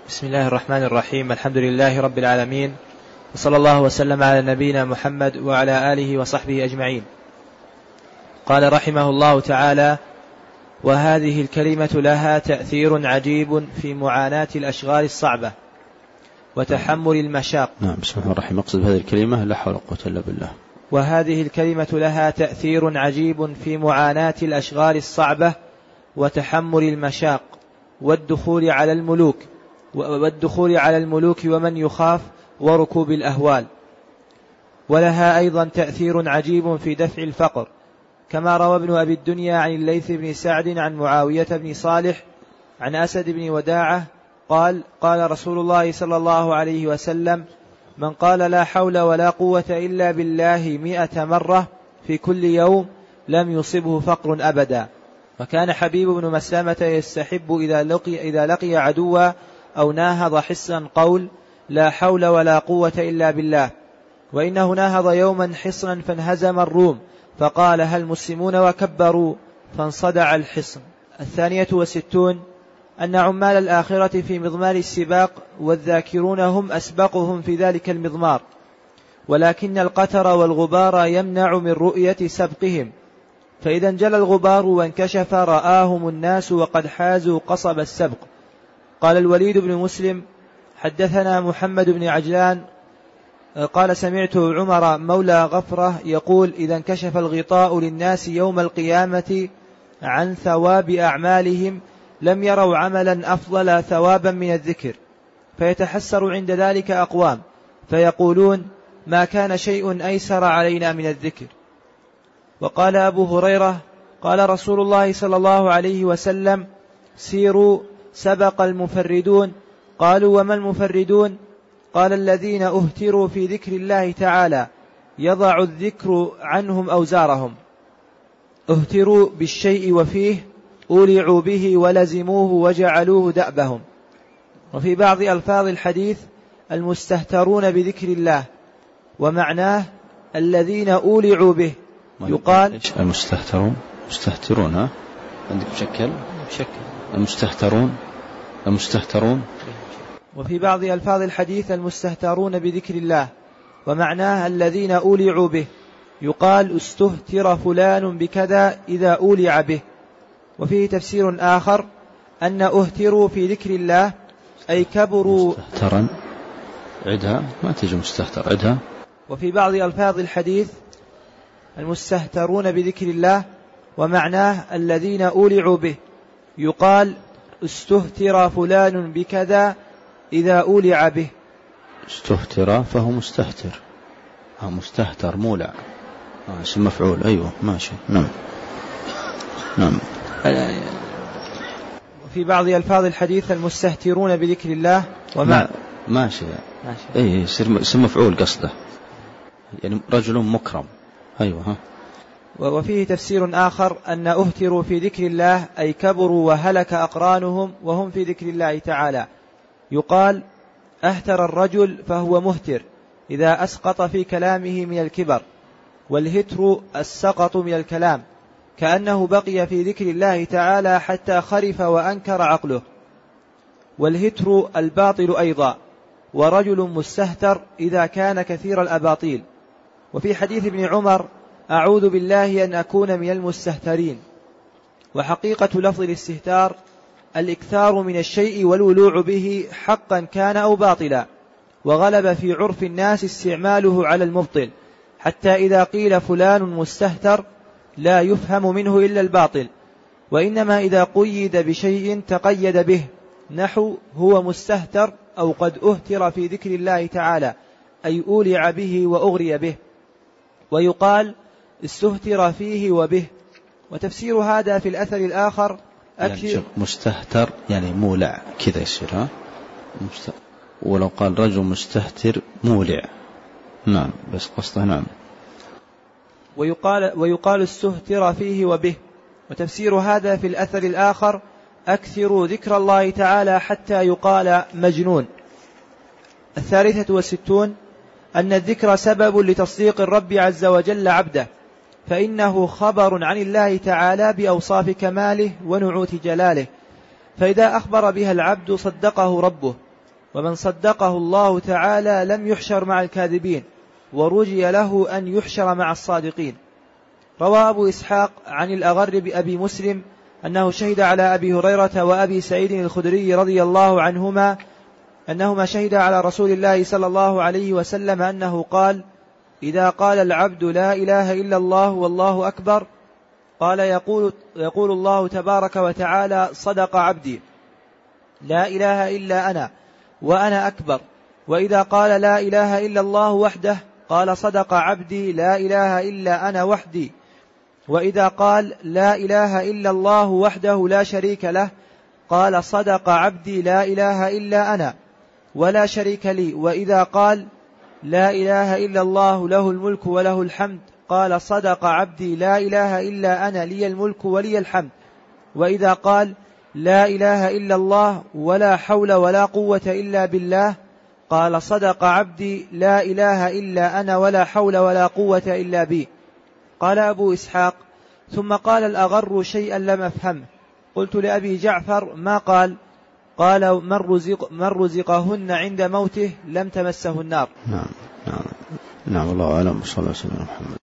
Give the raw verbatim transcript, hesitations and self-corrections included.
بسم الله الرحمن الرحيم. الحمد لله رب العالمين، وصلى الله وسلم على نبينا محمد وعلى آله وصحبه أجمعين. قال رحمه الله تعالى: وهذه الكلمة لها تأثير عجيب في معاناة الأشغال الصعبة وتحمل المشاق. نعم. بسم الله الرحمن الرحيم. أقصد هذه الكلمة لا حول ولا قوة إلا بالله. وهذه الكلمة لها تأثير عجيب في معاناة الأشغال الصعبة وتحمل المشاق والدخول على الملوك والدخول على الملوك ومن يخاف وركوب الأهوال. ولها أيضا تأثير عجيب في دفع الفقر، كما روى ابن أبي الدنيا عن الليث بن سعد عن معاوية بن صالح عن أسد بن وداعة قال: قال رسول الله صلى الله عليه وسلم: من قال لا حول ولا قوة إلا بالله مئة مرة في كل يوم لم يصبه فقر أبدا. وكان حبيب بن مسلمة يستحب إذا لقي, إذا لقي عدوا أو ناهض حصنا قول: لا حول ولا قوة إلا بالله. وإنه ناهض يوما حصنا فانهزم الروم فقال: هل المسلمون؟ وكبروا فانصدع الحصن. الثانية والستون أن عمال الآخرة في مضمار السباق، والذاكرون هم أسبقهم في ذلك المضمار، ولكن القتر والغبار يمنع من رؤية سبقهم، فإذا انجلى الغبار وانكشف رآهم الناس وقد حازوا قصب السبق. قال الوليد بن مسلم: حدثنا محمد بن عجلان قال: سمعت عمر مولى غفرة يقول: إذا انكشف الغطاء للناس يوم القيامة عن ثواب أعمالهم لم يروا عملا أفضل ثوابا من الذكر، فيتحسر عند ذلك أقوام فيقولون: ما كان شيء أيسر علينا من الذكر. وقال أبو هريرة: قال رسول الله صلى الله عليه وسلم: سيروا سبق المفردون. قالوا: وما المفردون؟ قال: الذين أهتروا في ذكر الله تعالى يضع الذكر عنهم أوزارهم. اهتروا بالشيء وفيه أولعوا به ولزموه وجعلوه دأبهم. وفي بعض ألفاظ الحديث: المستهترون بذكر الله، ومعناه الذين أولعوا به. يقال المستهترون مستهترون. ها عندك مشكل مشكل المستهترون المستهترون. وفي بعض ألفاظ الحديث: المستهترون بذكر الله، ومعناه الذين أولعوا به. يقال: استهتر فلان بكذا إذا أولع به. وفيه تفسير آخر أن أهتروا في ذكر الله أي كبروا. مستهترا عدها ما تجي مستهتر عدها. وفي بعض ألفاظ الحديث: المستهترون بذكر الله، ومعناه الذين أولعوا به. يقال: استهتر فلان بكذا إذا أولع به. استهتر فهو مستهتر. ها مستهتر مولع اسم مفعول. أيوة ماشي. نعم نعم. وفي بعض ألفاظ الحديث: المستهترون بذكر الله، ومع ماشي ماشي. أي اسم مفعول قصده، يعني رجل مكرم. أيوة ها. وفيه تفسير آخر أن أهتروا في ذكر الله أي كبروا وهلك أقرانهم وهم في ذكر الله تعالى. يقال: أهتر الرجل فهو مهتر إذا أسقط في كلامه من الكبر، والهتر السقط من الكلام، كأنه بقي في ذكر الله تعالى حتى خرف وأنكر عقله. والهتر الباطل أيضا، ورجل مستهتر إذا كان كثير الأباطيل. وفي حديث ابن عمر: أعوذ بالله أن أكون من المستهترين. وحقيقة لفظ الاستهتار الإكثار من الشيء والولوع به حقا كان أو باطلا، وغلب في عرف الناس استعماله على المبطل، حتى إذا قيل فلان مستهتر لا يفهم منه إلا الباطل، وإنما إذا قيد بشيء تقيد به، نحو هو مستهتر أو قد أهتر في ذكر الله تعالى أي أولع به وأغري به. ويقال: استهتر فيه وبه. وتفسير هذا في الأثر الآخر: يعني مستهتر يعني مولع كذا يصير. ها مست... ولو قال رجل مستهتر مولع. نعم بس قصده. نعم. ويقال, ويقال استهتر فيه وبه. وتفسير هذا في الأثر الآخر: أكثروا ذكر الله تعالى حتى يقال مجنون. الثالثة والستون أن الذكر سبب لتصديق الرب عز وجل عبده، فإنه خبر عن الله تعالى بأوصاف كماله ونعوت جلاله، فإذا أخبر بها العبد صدقه ربه ومن صدقه الله تعالى لم يحشر مع الكاذبين، ورجي له أن يحشر مع الصادقين. روى أبو إسحاق عن الأغر بأبي مسلم أنه شهد على أبي هريرة وأبي سعيد الخدري رضي الله عنهما أنهما شهد على رسول الله صلى الله عليه وسلم أنه قال: إذا قال العبد لا إله إلا الله والله أكبر، قال يقول, يقول الله تبارك وتعالى: صدق عبدي، لا إله إلا أنا وأنا أكبر. وإذا قال لا إله إلا الله وحده، قال: صدق عبدي، لا إله إلا أنا وحدي. وإذا قال لا إله إلا الله وحده لا شريك له، قال: صدق عبدي، لا إله إلا أنا ولا شريك لي. وإذا قال لا إله إلا الله له الملك وله الحمد، قال: صدق عبدي، لا إله إلا أنا لي الملك ولي الحمد. وإذا قال لا إله إلا الله ولا حول ولا قوة إلا بالله، قال: صدق عبدي، لا إله إلا أنا ولا حول ولا قوة إلا بي. قال أبو إسحاق: ثم قال الأغر شيئا لم أفهمه. قلت لأبي جعفر: ما قال؟ قال: من, رزق من رزقهن عند موته لم تمسه النار. نعم نعم نعم الله أعلم. صلى الله عليه وسلم.